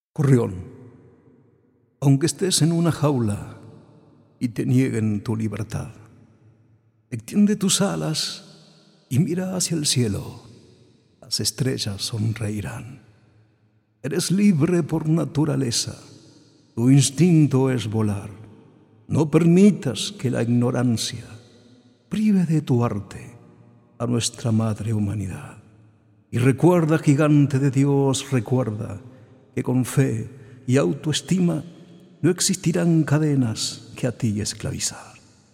Gorrión, aunque estés en una jaula y te nieguen tu libertad, extiende tus alas y mira hacia el cielo. Las estrellas sonreirán. Eres libre por naturaleza. Tu instinto es volar. No permitas que la ignorancia prive de tu arte a nuestra madre humanidad. Y recuerda, gigante de Dios, recuerda que con fe y autoestima no existirán cadenas que a ti esclavizar.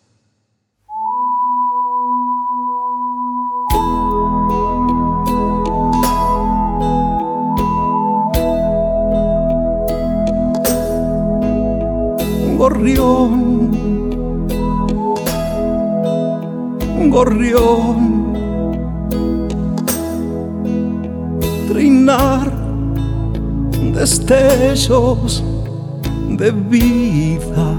Gorrión, gorrión, trinar destellos de vida,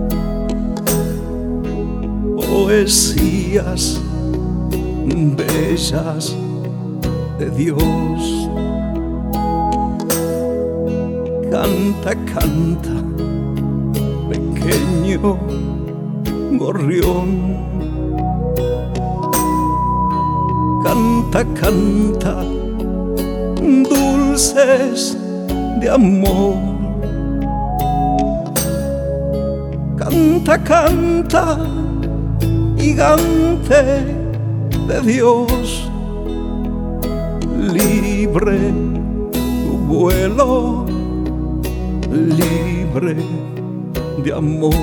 poesías bellas de Dios. Canta, canta, pequeño gorrión. Canta, canta, dulces de amor. Canta, canta, gigante de Dios. Libre tu vuelo, libre de amor.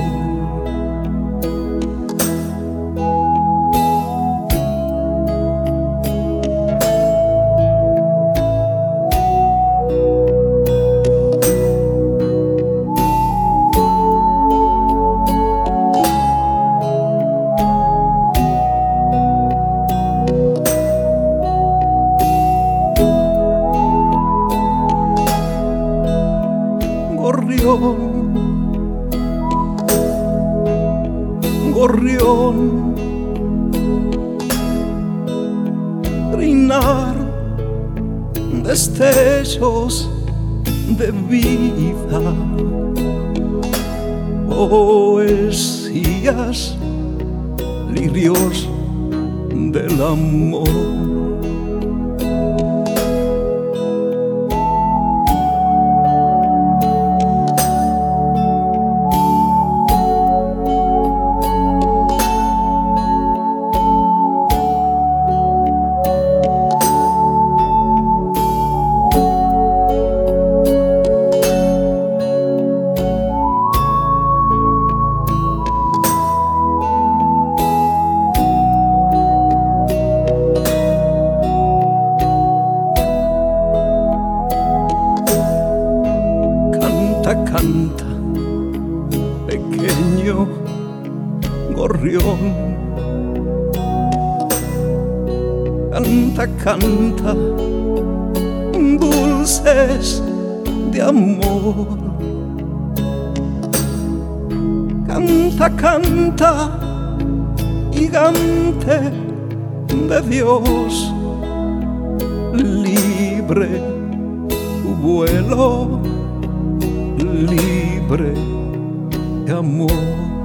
Gorrión, gorrión, trinar destellos de vida, poesías, lirios del amor. Canta, pequeño gorrión. Canta, canta, dulces de amor. Canta, canta, gigante de Dios. Libre tu vuelo, libre de amor.